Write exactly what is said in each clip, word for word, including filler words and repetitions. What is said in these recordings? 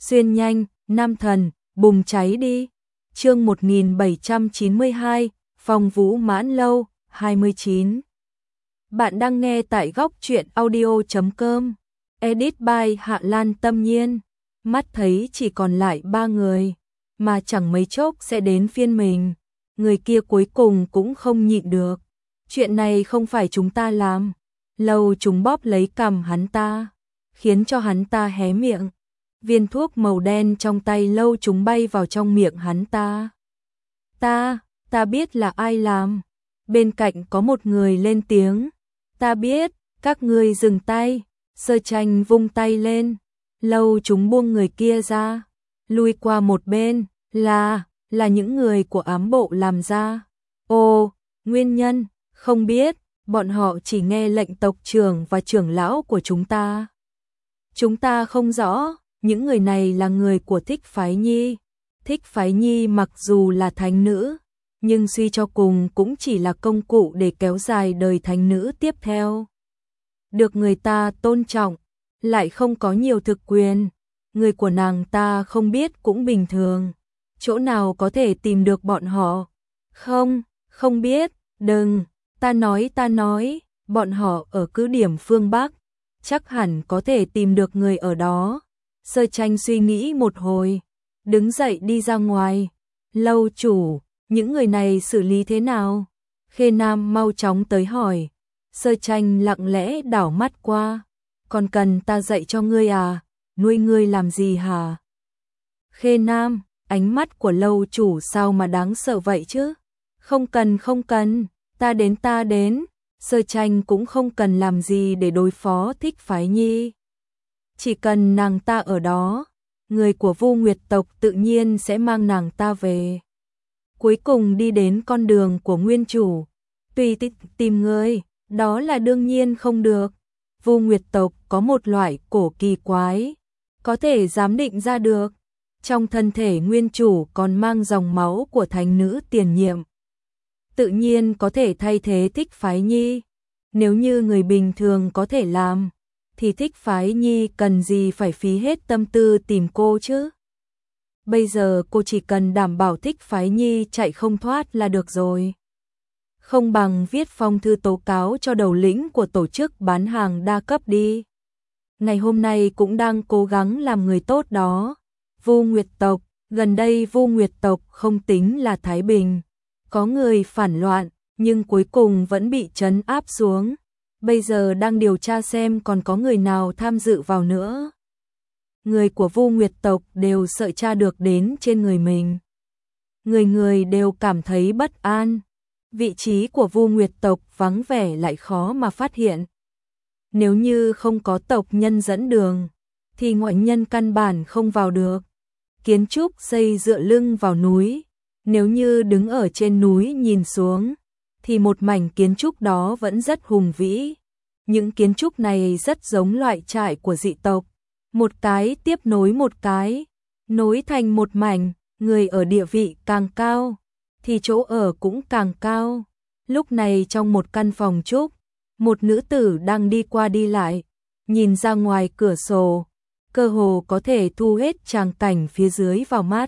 xuyên nhanh, nam thần, bùng cháy đi. Chương một nghìn bảy trăm chín mươi hai, Phong Vũ Mãn Lâu, hai mươi chín. Bạn đang nghe tại góc truyện audio chấm com. Edit by Hạ Lan Tâm Nhiên. Mắt thấy chỉ còn lại ba người, mà chẳng mấy chốc sẽ đến phiên mình. Người kia cuối cùng cũng không nhịn được. Chuyện này không phải chúng ta làm. Lâu chúng bóp lấy cằm hắn ta, khiến cho hắn ta hé miệng. Viên thuốc màu đen trong tay lâu chúng bay vào trong miệng hắn ta. Ta, ta biết là ai làm. Bên cạnh có một người lên tiếng. Ta biết, các ngươi dừng tay. Sơ Tranh vung tay lên. Lâu chúng buông người kia ra, lui qua một bên. Là, là những người của ám bộ làm ra. Ồ, nguyên nhân, không biết, bọn họ chỉ nghe lệnh tộc trưởng và trưởng lão của chúng ta. Chúng ta không rõ, những người này là người của Thích Phái Nhi. Thích Phái Nhi mặc dù là thánh nữ, nhưng suy cho cùng cũng chỉ là công cụ để kéo dài đời thánh nữ tiếp theo. Được người ta tôn trọng, lại không có nhiều thực quyền. Người của nàng ta không biết cũng bình thường. Chỗ nào có thể tìm được bọn họ? Không, không biết, đừng, ta nói ta nói, bọn họ ở cứ điểm phương Bắc, chắc hẳn có thể tìm được người ở đó. Sơ Tranh suy nghĩ một hồi, đứng dậy đi ra ngoài. Lâu chủ, những người này xử lý thế nào? Khê Nam mau chóng tới hỏi. Sơ Tranh lặng lẽ đảo mắt qua. Còn cần ta dạy cho ngươi à? Nuôi ngươi làm gì hả? Khê Nam, ánh mắt của lâu chủ sao mà đáng sợ vậy chứ? Không cần không cần, ta đến ta đến. Sơ Tranh cũng không cần làm gì để đối phó Thích Phái Nhi. Chỉ cần nàng ta ở đó, người của Vu Nguyệt tộc tự nhiên sẽ mang nàng ta về. Cuối cùng đi đến con đường của nguyên chủ. Tùy tích tìm người, đó là đương nhiên không được. Vu Nguyệt tộc có một loại cổ kỳ quái, có thể giám định ra được. Trong thân thể nguyên chủ còn mang dòng máu của thánh nữ tiền nhiệm. Tự nhiên có thể thay thế Thích Phái Nhi. Nếu như người bình thường có thể làm, thì Thích Phái Nhi cần gì phải phí hết tâm tư tìm cô chứ? Bây giờ cô chỉ cần đảm bảo Thích Phái Nhi chạy không thoát là được rồi. Không bằng viết phong thư tố cáo cho đầu lĩnh của tổ chức bán hàng đa cấp đi. Ngày hôm nay cũng đang cố gắng làm người tốt đó. Vu Nguyệt tộc, gần đây Vu Nguyệt tộc không tính là thái bình. Có người phản loạn, nhưng cuối cùng vẫn bị trấn áp xuống. Bây giờ đang điều tra xem còn có người nào tham dự vào nữa. Người của Vu Nguyệt tộc đều sợ tra được đến trên người mình. Người người đều cảm thấy bất an. Vị trí của Vu Nguyệt tộc vắng vẻ lại khó mà phát hiện. Nếu như không có tộc nhân dẫn đường, thì ngoại nhân căn bản không vào được. Kiến trúc xây dựa lưng vào núi. Nếu như đứng ở trên núi nhìn xuống, thì một mảnh kiến trúc đó vẫn rất hùng vĩ. Những kiến trúc này rất giống loại trại của dị tộc. Một cái tiếp nối một cái, nối thành một mảnh. Người ở địa vị càng cao, thì chỗ ở cũng càng cao. Lúc này trong một căn phòng trúc, một nữ tử đang đi qua đi lại, nhìn ra ngoài cửa sổ, cơ hồ có thể thu hết tràng cảnh phía dưới vào mắt.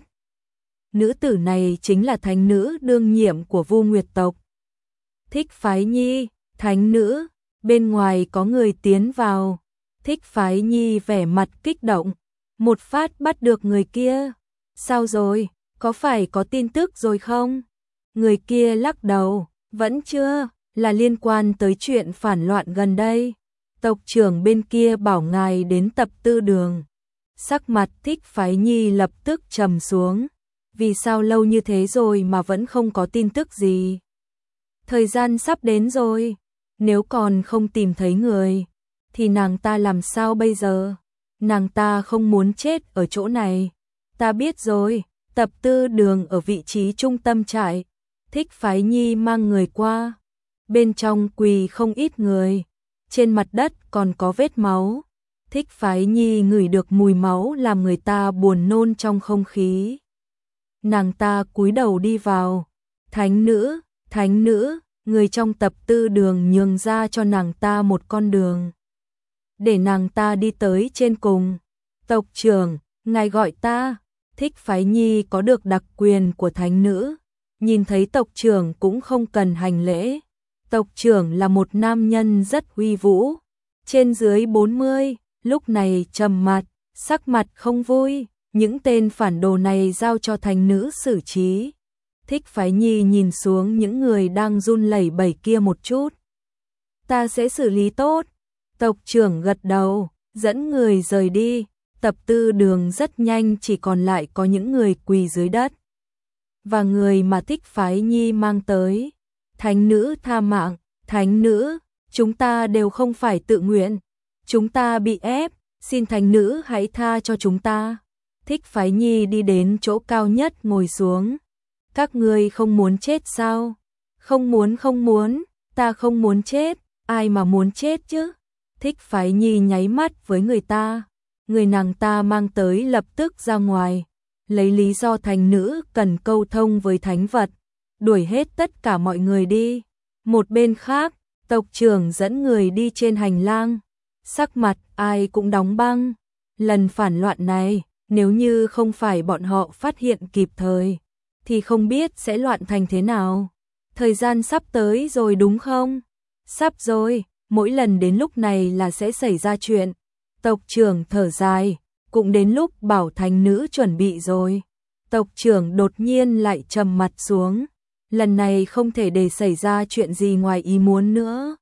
Nữ tử này chính là thánh nữ đương nhiệm của Vu Nguyệt tộc. Thích Phái Nhi, thánh nữ, bên ngoài có người tiến vào. Thích Phái Nhi vẻ mặt kích động, một phát bắt được người kia. Sao rồi, có phải có tin tức rồi không? Người kia lắc đầu, vẫn chưa, là liên quan tới chuyện phản loạn gần đây. Tộc trưởng bên kia bảo ngài đến tập tư đường. Sắc mặt Thích Phái Nhi lập tức trầm xuống. Vì sao lâu như thế rồi mà vẫn không có tin tức gì? Thời gian sắp đến rồi, nếu còn không tìm thấy người, thì nàng ta làm sao bây giờ? Nàng ta không muốn chết ở chỗ này. Ta biết rồi, tập tư đường ở vị trí trung tâm trại. Thích Phái Nhi mang người qua. Bên trong quỳ không ít người. Trên mặt đất còn có vết máu. Thích Phái Nhi ngửi được mùi máu làm người ta buồn nôn trong không khí. Nàng ta cúi đầu đi vào. Thánh nữ, thánh nữ, người trong tập tư đường nhường ra cho nàng ta một con đường. Để nàng ta đi tới trên cùng. Tộc trưởng, Ngài gọi ta. Thích Phái Nhi có được đặc quyền của thánh nữ, nhìn thấy tộc trưởng cũng không cần hành lễ. Tộc trưởng là một nam nhân rất uy vũ, trên dưới bốn mươi, lúc này trầm mặt, sắc mặt không vui, những tên phản đồ này giao cho thánh nữ xử trí. Thích Phái Nhi nhìn xuống những người đang run lẩy bẩy kia một chút. Ta sẽ xử lý tốt. Tộc trưởng gật đầu, dẫn người rời đi. Tập tư đường rất nhanh chỉ còn lại có những người quỳ dưới đất. Và người mà Thích Phái Nhi mang tới. Thánh nữ tha mạng, thánh nữ, chúng ta đều không phải tự nguyện. Chúng ta bị ép, xin thánh nữ hãy tha cho chúng ta. Thích Phái Nhi đi đến chỗ cao nhất ngồi xuống. Các ngươi không muốn chết sao? Không muốn không muốn, ta không muốn chết, ai mà muốn chết chứ? Thích Phái Nhi nháy mắt với người ta. Người nàng ta mang tới lập tức ra ngoài, lấy lý do thánh nữ cần câu thông với thánh vật, đuổi hết tất cả mọi người đi. Một bên khác, tộc trưởng dẫn người đi trên hành lang, sắc mặt ai cũng đóng băng. Lần phản loạn này, nếu như không phải bọn họ phát hiện kịp thời, thì không biết sẽ loạn thành thế nào. Thời gian sắp tới rồi đúng không? Sắp rồi, mỗi lần đến lúc này là sẽ xảy ra chuyện. Tộc trưởng thở dài, cũng đến lúc bảo thánh nữ chuẩn bị rồi. Tộc trưởng đột nhiên lại trầm mặt xuống. Lần này không thể để xảy ra chuyện gì ngoài ý muốn nữa.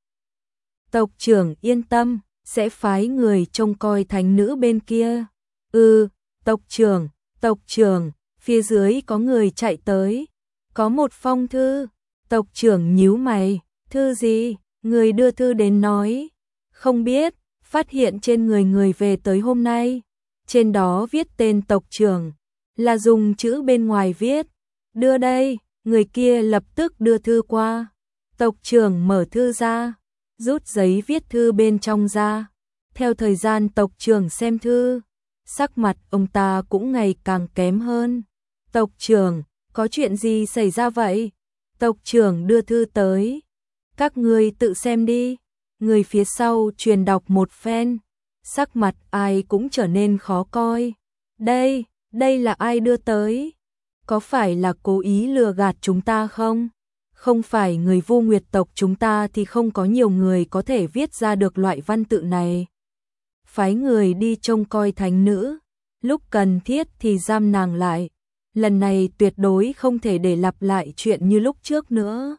Tộc trưởng yên tâm, sẽ phái người trông coi thánh nữ bên kia. Ừ, tộc trưởng, tộc trưởng, phía dưới có người chạy tới. Có một phong thư. Tộc trưởng nhíu mày, thư gì? Người đưa thư đến nói. Không biết, phát hiện trên người người về tới hôm nay. Trên đó viết tên tộc trưởng, là dùng chữ bên ngoài viết. Đưa đây, người kia lập tức đưa thư qua. Tộc trưởng mở thư ra, rút giấy viết thư bên trong ra. Theo thời gian tộc trưởng xem thư, sắc mặt ông ta cũng ngày càng kém hơn. Tộc trưởng, có chuyện gì xảy ra vậy? Tộc trưởng đưa thư tới. Các ngươi tự xem đi. Người phía sau truyền đọc một phen, sắc mặt ai cũng trở nên khó coi. Đây, đây là ai đưa tới? Có phải là cố ý lừa gạt chúng ta không? Không phải người Vu Nguyệt tộc chúng ta thì không có nhiều người có thể viết ra được loại văn tự này. Phái người đi trông coi thánh nữ, lúc cần thiết thì giam nàng lại. Lần này tuyệt đối không thể để lặp lại chuyện như lúc trước nữa.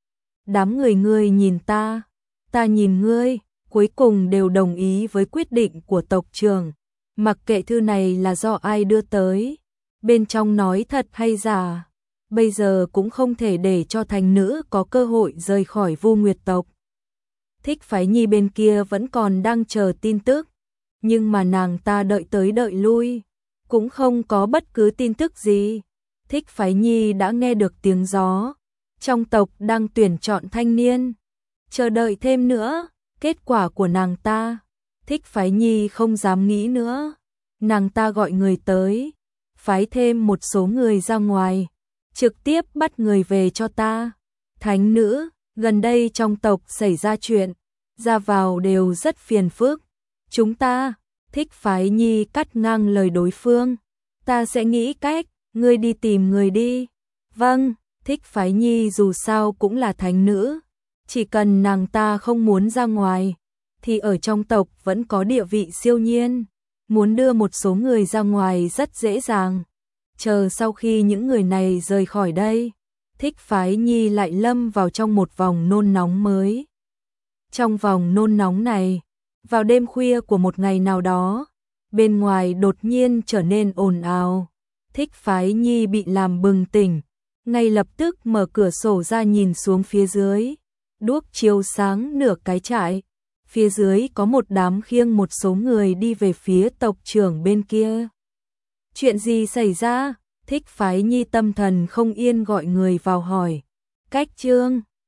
Đám người ngươi nhìn ta, ta nhìn ngươi, cuối cùng đều đồng ý với quyết định của tộc trưởng. Mặc kệ thư này là do ai đưa tới, bên trong nói thật hay giả, bây giờ cũng không thể để cho thánh nữ có cơ hội rời khỏi Vu Nguyệt tộc. Thích Phái Nhi bên kia vẫn còn đang chờ tin tức, nhưng mà nàng ta đợi tới đợi lui, cũng không có bất cứ tin tức gì. Thích Phái Nhi đã nghe được tiếng gió, trong tộc đang tuyển chọn thanh niên. Chờ đợi thêm nữa, kết quả của nàng ta, Thích Phái Nhi không dám nghĩ nữa. Nàng ta gọi người tới, phái thêm một số người ra ngoài, trực tiếp bắt người về cho ta. Thánh nữ, gần đây trong tộc xảy ra chuyện, ra vào đều rất phiền phức. Chúng ta, Thích Phái Nhi cắt ngang lời đối phương. Ta sẽ nghĩ cách, ngươi đi tìm người đi. Vâng, Thích Phái Nhi dù sao cũng là thánh nữ. Chỉ cần nàng ta không muốn ra ngoài, thì ở trong tộc vẫn có địa vị siêu nhiên. Muốn đưa một số người ra ngoài rất dễ dàng. Chờ sau khi những người này rời khỏi đây, Thích Phái Nhi lại lâm vào trong một vòng nôn nóng mới. Trong vòng nôn nóng này, vào đêm khuya của một ngày nào đó, bên ngoài đột nhiên trở nên ồn ào. Thích Phái Nhi bị làm bừng tỉnh, ngay lập tức mở cửa sổ ra nhìn xuống phía dưới. Đuốc chiếu sáng nửa cái trại. Phía dưới có một đám khiêng một số người đi về phía tộc trưởng bên kia. Chuyện gì xảy ra? Thích Phái Nhi tâm thần không yên gọi người vào hỏi. Cách Trương,